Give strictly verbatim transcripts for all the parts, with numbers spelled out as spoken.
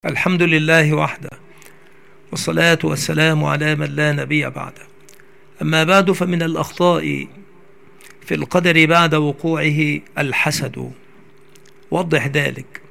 الحمد لله وحده، والصلاة والسلام على من لا نبي بعده. أما بعد، فمن الأخطاء في القدر بعد وقوعه الحسد. وضح ذلك.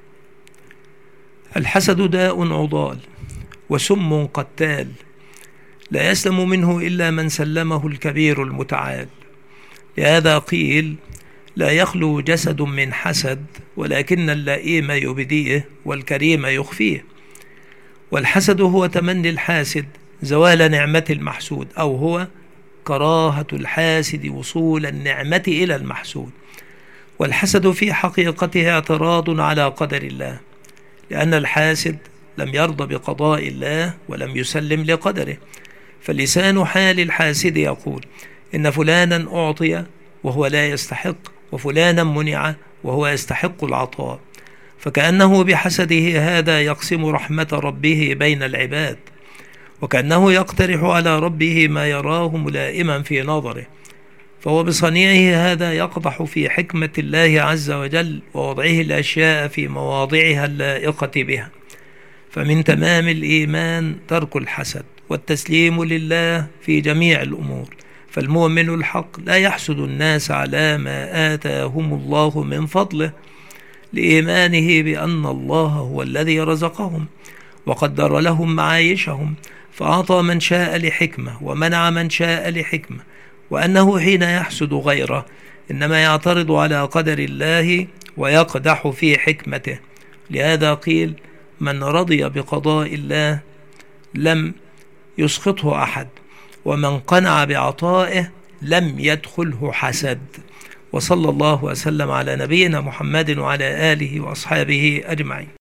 الحسد داء عضال وسم قتال، لا يسلم منه إلا من سلمه الكبير المتعال. لهذا قيل: لا يخلو جسد من حسد، ولكن اللئيم يبديه والكريم يخفيه. والحسد هو تمني الحاسد زوال نعمة المحسود، أو هو كراهة الحاسد وصول النعمة إلى المحسود. والحسد في حقيقته اعتراض على قدر الله، لأن الحاسد لم يرضى بقضاء الله ولم يسلم لقدره. فلسان حال الحاسد يقول: إن فلانا أعطي وهو لا يستحق، وفلانا منع وهو يستحق العطاء. فكأنه بحسده هذا يقسم رحمة ربه بين العباد، وكأنه يقترح على ربه ما يراه ملائما في نظره. فهو بصنيعه هذا يقدح في حكمة الله عز وجل ووضعه الأشياء في مواضعها اللائقة بها. فمن تمام الإيمان ترك الحسد والتسليم لله في جميع الأمور. فالمؤمن الحق لا يحسد الناس على ما آتاهم الله من فضله، لإيمانه بأن الله هو الذي رزقهم وقدر لهم معايشهم، فأعطى من شاء لحكمة ومنع من شاء لحكمة، وأنه حين يحسد غيره إنما يعترض على قدر الله ويقدح في حكمته. لهذا قيل: من رضي بقضاء الله لم يسخطه أحد، ومن قنع بعطائه لم يدخله حسد. وصلى الله وسلم على نبينا محمد وعلى آله وأصحابه أجمعين.